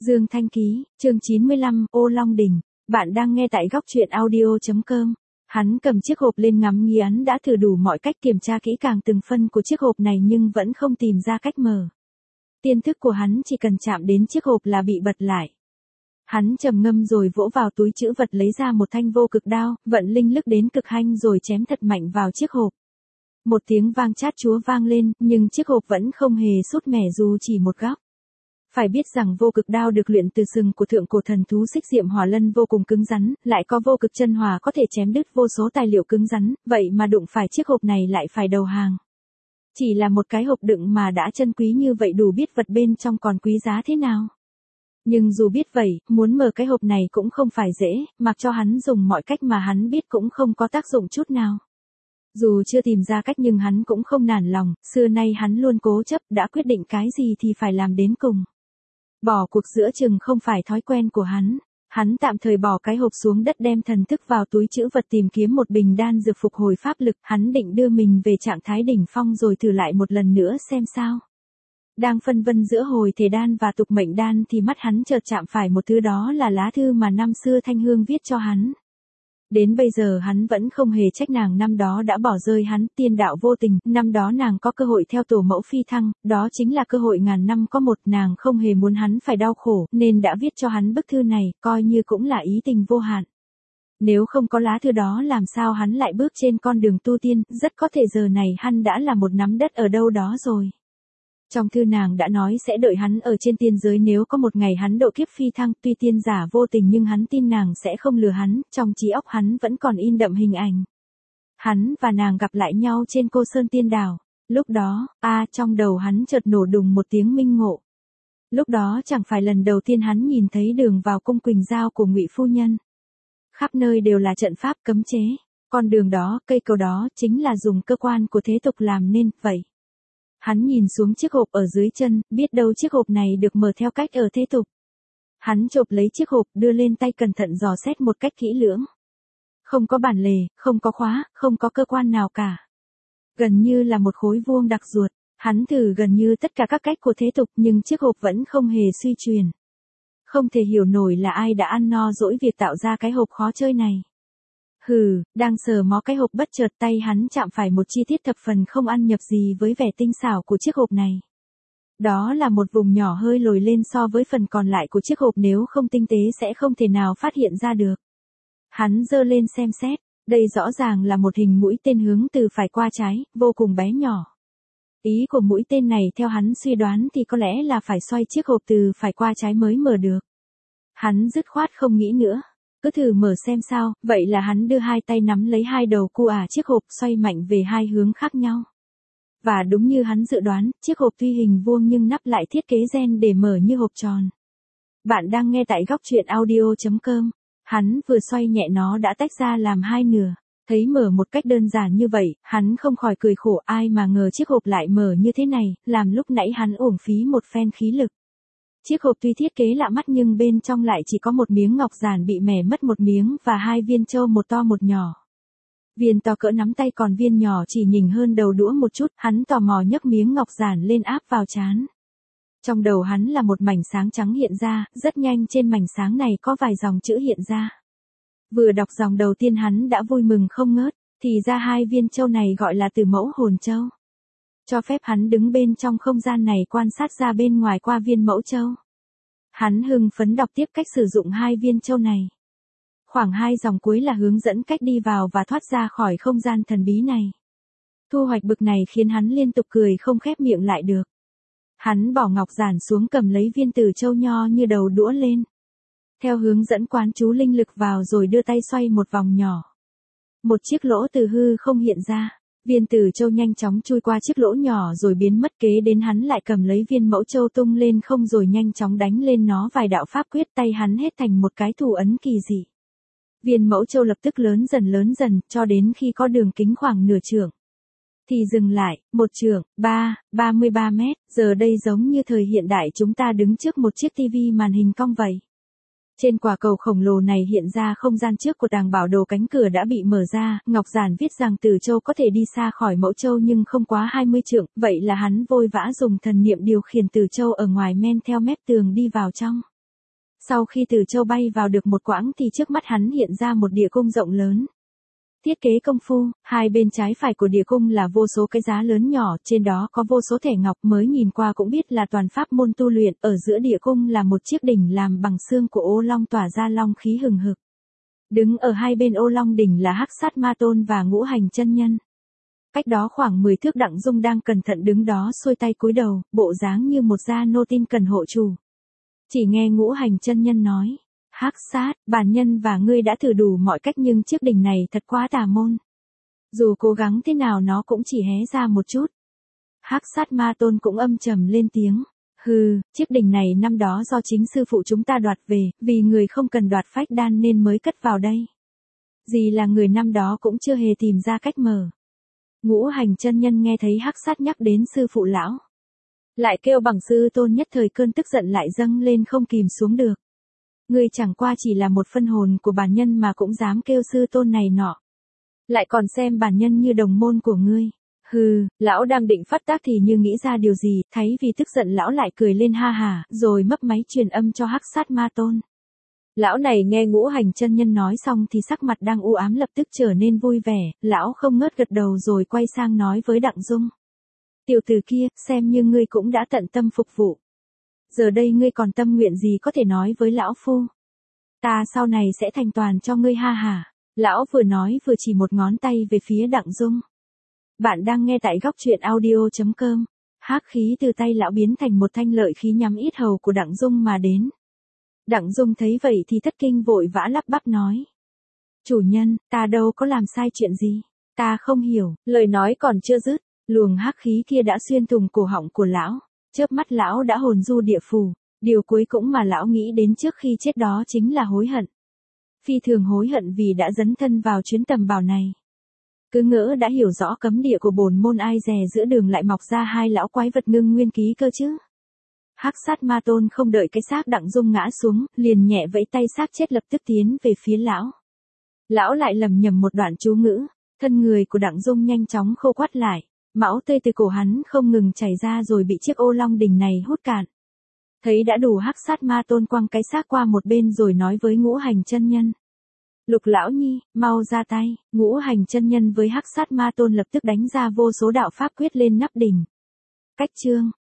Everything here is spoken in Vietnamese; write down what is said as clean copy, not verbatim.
Dương Thanh Ký, chương 95, Ô Long Đỉnh. Bạn đang nghe tại góc truyện audio.com. Hắn cầm chiếc hộp lên ngắm nghi án đã thử đủ mọi cách kiểm tra kỹ càng từng phân của chiếc hộp này nhưng vẫn không tìm ra cách mở. Tiên thức của hắn chỉ cần chạm đến chiếc hộp là bị bật lại. Hắn trầm ngâm rồi vỗ vào túi trữ vật lấy ra một thanh vô cực đao, vận linh lực đến cực hanh rồi chém thật mạnh vào chiếc hộp. Một tiếng vang chát chúa vang lên, nhưng chiếc hộp vẫn không hề sút mẻ dù chỉ một góc. Phải biết rằng vô cực đao được luyện từ sừng của thượng cổ thần thú Xích Diệm Hỏa Lân vô cùng cứng rắn, lại có vô cực chân hỏa có thể chém đứt vô số tài liệu cứng rắn, vậy mà đụng phải chiếc hộp này lại phải đầu hàng. Chỉ là một cái hộp đựng mà đã chân quý như vậy đủ biết vật bên trong còn quý giá thế nào. Nhưng dù biết vậy, muốn mở cái hộp này cũng không phải dễ, mặc cho hắn dùng mọi cách mà hắn biết cũng không có tác dụng chút nào. Dù chưa tìm ra cách nhưng hắn cũng không nản lòng, xưa nay hắn luôn cố chấp, đã quyết định cái gì thì phải làm đến cùng. Bỏ cuộc giữa chừng không phải thói quen của hắn. Hắn tạm thời bỏ cái hộp xuống đất đem thần thức vào túi trữ vật tìm kiếm một bình đan dược phục hồi pháp lực. Hắn định đưa mình về trạng thái đỉnh phong rồi thử lại một lần nữa xem sao. Đang phân vân giữa hồi thể đan và tục mệnh đan thì mắt hắn chợt chạm phải một thứ, đó là lá thư mà năm xưa Thanh Hương viết cho hắn. Đến bây giờ hắn vẫn không hề trách nàng năm đó đã bỏ rơi hắn, tiên đạo vô tình, năm đó nàng có cơ hội theo tổ mẫu phi thăng, đó chính là cơ hội ngàn năm có một, nàng không hề muốn hắn phải đau khổ, nên đã viết cho hắn bức thư này, coi như cũng là ý tình vô hạn. Nếu không có lá thư đó làm sao hắn lại bước trên con đường tu tiên, rất có thể giờ này hắn đã là một nắm đất ở đâu đó rồi. Trong thư nàng đã nói sẽ đợi hắn ở trên tiên giới nếu có một ngày hắn độ kiếp phi thăng, tuy tiên giả vô tình nhưng hắn tin nàng sẽ không lừa hắn, trong trí óc hắn vẫn còn in đậm hình ảnh. Hắn và nàng gặp lại nhau trên Cô Sơn Tiên Đảo, lúc đó, trong đầu hắn chợt nổ đùng một tiếng minh ngộ. Lúc đó chẳng phải lần đầu tiên hắn nhìn thấy đường vào cung Quỳnh Giao của Ngụy phu nhân. Khắp nơi đều là trận pháp cấm chế, con đường đó, cây cầu đó chính là dùng cơ quan của thế tục làm nên, vậy. Hắn nhìn xuống chiếc hộp ở dưới chân, biết đâu chiếc hộp này được mở theo cách ở thế tục. Hắn chộp lấy chiếc hộp, đưa lên tay cẩn thận dò xét một cách kỹ lưỡng. Không có bản lề, không có khóa, không có cơ quan nào cả. Gần như là một khối vuông đặc ruột. Hắn thử gần như tất cả các cách của thế tục nhưng chiếc hộp vẫn không hề suy truyền. Không thể hiểu nổi là ai đã ăn no dỗi việc tạo ra cái hộp khó chơi này. Đang sờ mó cái hộp bất chợt tay hắn chạm phải một chi tiết thập phần không ăn nhập gì với vẻ tinh xảo của chiếc hộp này. Đó là một vùng nhỏ hơi lồi lên so với phần còn lại của chiếc hộp, nếu không tinh tế sẽ không thể nào phát hiện ra được. Hắn giơ lên xem xét, đây rõ ràng là một hình mũi tên hướng từ phải qua trái, vô cùng bé nhỏ. Ý của mũi tên này theo hắn suy đoán thì có lẽ là phải xoay chiếc hộp từ phải qua trái mới mở được. Hắn dứt khoát không nghĩ nữa. Cứ thử mở xem sao, vậy là hắn đưa hai tay nắm lấy hai đầu cu chiếc hộp xoay mạnh về hai hướng khác nhau. Và đúng như hắn dự đoán, chiếc hộp tuy hình vuông nhưng nắp lại thiết kế gen để mở như hộp tròn. Bạn đang nghe tại góc truyện audio.com. Hắn vừa xoay nhẹ nó đã tách ra làm hai nửa. Thấy mở một cách đơn giản như vậy, hắn không khỏi cười khổ, ai mà ngờ chiếc hộp lại mở như thế này, làm lúc nãy hắn uổng phí một phen khí lực. Chiếc hộp tuy thiết kế lạ mắt nhưng bên trong lại chỉ có một miếng ngọc giản bị mẻ mất một miếng và hai viên châu, một to một nhỏ. Viên to cỡ nắm tay còn viên nhỏ chỉ nhỉnh hơn đầu đũa một chút, hắn tò mò nhấc miếng ngọc giản lên áp vào trán. Trong đầu hắn là một mảnh sáng trắng hiện ra, rất nhanh trên mảnh sáng này có vài dòng chữ hiện ra. Vừa đọc dòng đầu tiên hắn đã vui mừng không ngớt, thì ra hai viên châu này gọi là Tử Mẫu Hồn Châu. Cho phép hắn đứng bên trong không gian này quan sát ra bên ngoài qua viên mẫu châu. Hắn hưng phấn đọc tiếp cách sử dụng hai viên châu này. Khoảng 2 dòng cuối là hướng dẫn cách đi vào và thoát ra khỏi không gian thần bí này. Thu hoạch bực này khiến hắn liên tục cười không khép miệng lại được. Hắn bỏ ngọc giản xuống cầm lấy viên tử châu nho như đầu đũa lên. Theo hướng dẫn quán chú linh lực vào rồi đưa tay xoay một vòng nhỏ. Một chiếc lỗ từ hư không hiện ra. Viên tử châu nhanh chóng chui qua chiếc lỗ nhỏ rồi biến mất, kế đến hắn lại cầm lấy viên mẫu châu tung lên không rồi nhanh chóng đánh lên nó vài đạo pháp quyết, tay hắn hết thành một cái thủ ấn kỳ dị. Viên mẫu châu lập tức lớn dần, cho đến khi có đường kính khoảng nửa trượng. Thì dừng lại, 1 trượng, 33 mét, giờ đây giống như thời hiện đại chúng ta đứng trước một chiếc tivi màn hình cong vậy. Trên quả cầu khổng lồ này hiện ra không gian trước của tàng bảo đồ, cánh cửa đã bị mở ra, ngọc giản viết rằng Tử Châu có thể đi xa khỏi mẫu châu nhưng không quá 20 trượng, vậy là hắn vội vã dùng thần niệm điều khiển Tử Châu ở ngoài men theo mép tường đi vào trong. Sau khi từ châu bay vào được một quãng thì trước mắt hắn hiện ra một địa cung rộng lớn. Thiết kế công phu, hai bên trái phải của địa cung là vô số cái giá lớn nhỏ, trên đó có vô số thẻ ngọc, mới nhìn qua cũng biết là toàn pháp môn tu luyện, ở giữa địa cung là một chiếc đỉnh làm bằng xương của ô long tỏa ra long khí hừng hực. Đứng ở hai bên ô long đỉnh là Hắc Sát Ma Tôn và Ngũ Hành chân nhân. Cách đó khoảng 10 thước Đặng Dung đang cẩn thận đứng đó xuôi tay cúi đầu, bộ dáng như một gia nô tin cần hộ chủ. Chỉ nghe Ngũ Hành chân nhân nói, Hắc Sát, bản nhân và ngươi đã thử đủ mọi cách nhưng chiếc đỉnh này thật quá tà môn. Dù cố gắng thế nào nó cũng chỉ hé ra một chút. Hắc Sát Ma Tôn cũng âm trầm lên tiếng. Hừ, chiếc đỉnh này năm đó do chính sư phụ chúng ta đoạt về, vì người không cần đoạt phách đan nên mới cất vào đây. Gì là người năm đó cũng chưa hề tìm ra cách mở. Ngũ Hành chân nhân nghe thấy Hắc Sát nhắc đến sư phụ lão. Lại kêu bằng sư tôn, nhất thời cơn tức giận lại dâng lên không kìm xuống được. Ngươi chẳng qua chỉ là một phân hồn của bản nhân mà cũng dám kêu sư tôn này nọ. Lại còn xem bản nhân như đồng môn của ngươi. Hừ, lão đang định phát tác thì như nghĩ ra điều gì, thấy vì tức giận lão lại cười lên ha hả, rồi mấp máy truyền âm cho Hắc Sát Ma Tôn. Lão này nghe Ngũ Hành chân nhân nói xong thì sắc mặt đang u ám lập tức trở nên vui vẻ, lão không ngớt gật đầu rồi quay sang nói với Đặng Dung. Tiểu tử kia, xem như ngươi cũng đã tận tâm phục vụ. Giờ đây ngươi còn tâm nguyện gì có thể nói với lão phu? Ta sau này sẽ thành toàn cho ngươi ha hả. Lão vừa nói vừa chỉ một ngón tay về phía Đặng Dung. Bạn đang nghe tại góc truyện audio.com. Hắc khí từ tay lão biến thành một thanh lợi khí nhắm yết hầu của Đặng Dung mà đến. Đặng Dung thấy vậy thì thất kinh vội vã lắp bắp nói. Chủ nhân, ta đâu có làm sai chuyện gì. Ta không hiểu, lời nói còn chưa dứt. Luồng hắc khí kia đã xuyên thủng cổ họng của lão. Chớp mắt lão đã hồn du địa phủ. Điều cuối cùng mà lão nghĩ đến trước khi chết đó chính là hối hận. Phi thường hối hận vì đã dấn thân vào chuyến tầm bảo này. Cứ ngỡ đã hiểu rõ cấm địa của bổn môn, ai dè giữa đường lại mọc ra hai lão quái vật ngưng nguyên ký cơ chứ. Hắc Sát Ma Tôn không đợi cái xác Đặng Dung ngã xuống, liền nhẹ vẫy tay, xác chết lập tức tiến về phía lão. Lão lại lầm nhầm một đoạn chú ngữ, thân người của Đặng Dung nhanh chóng khô quắt lại, máu tươi từ cổ hắn không ngừng chảy ra rồi bị chiếc ô long đỉnh này hút cạn. Thấy đã đủ, Hắc Sát Ma Tôn quăng cái xác qua một bên rồi nói với Ngũ Hành chân nhân. Lục lão nhi, mau ra tay. Ngũ Hành chân nhân với Hắc Sát Ma Tôn lập tức đánh ra vô số đạo pháp quyết lên nắp đỉnh. Cách chương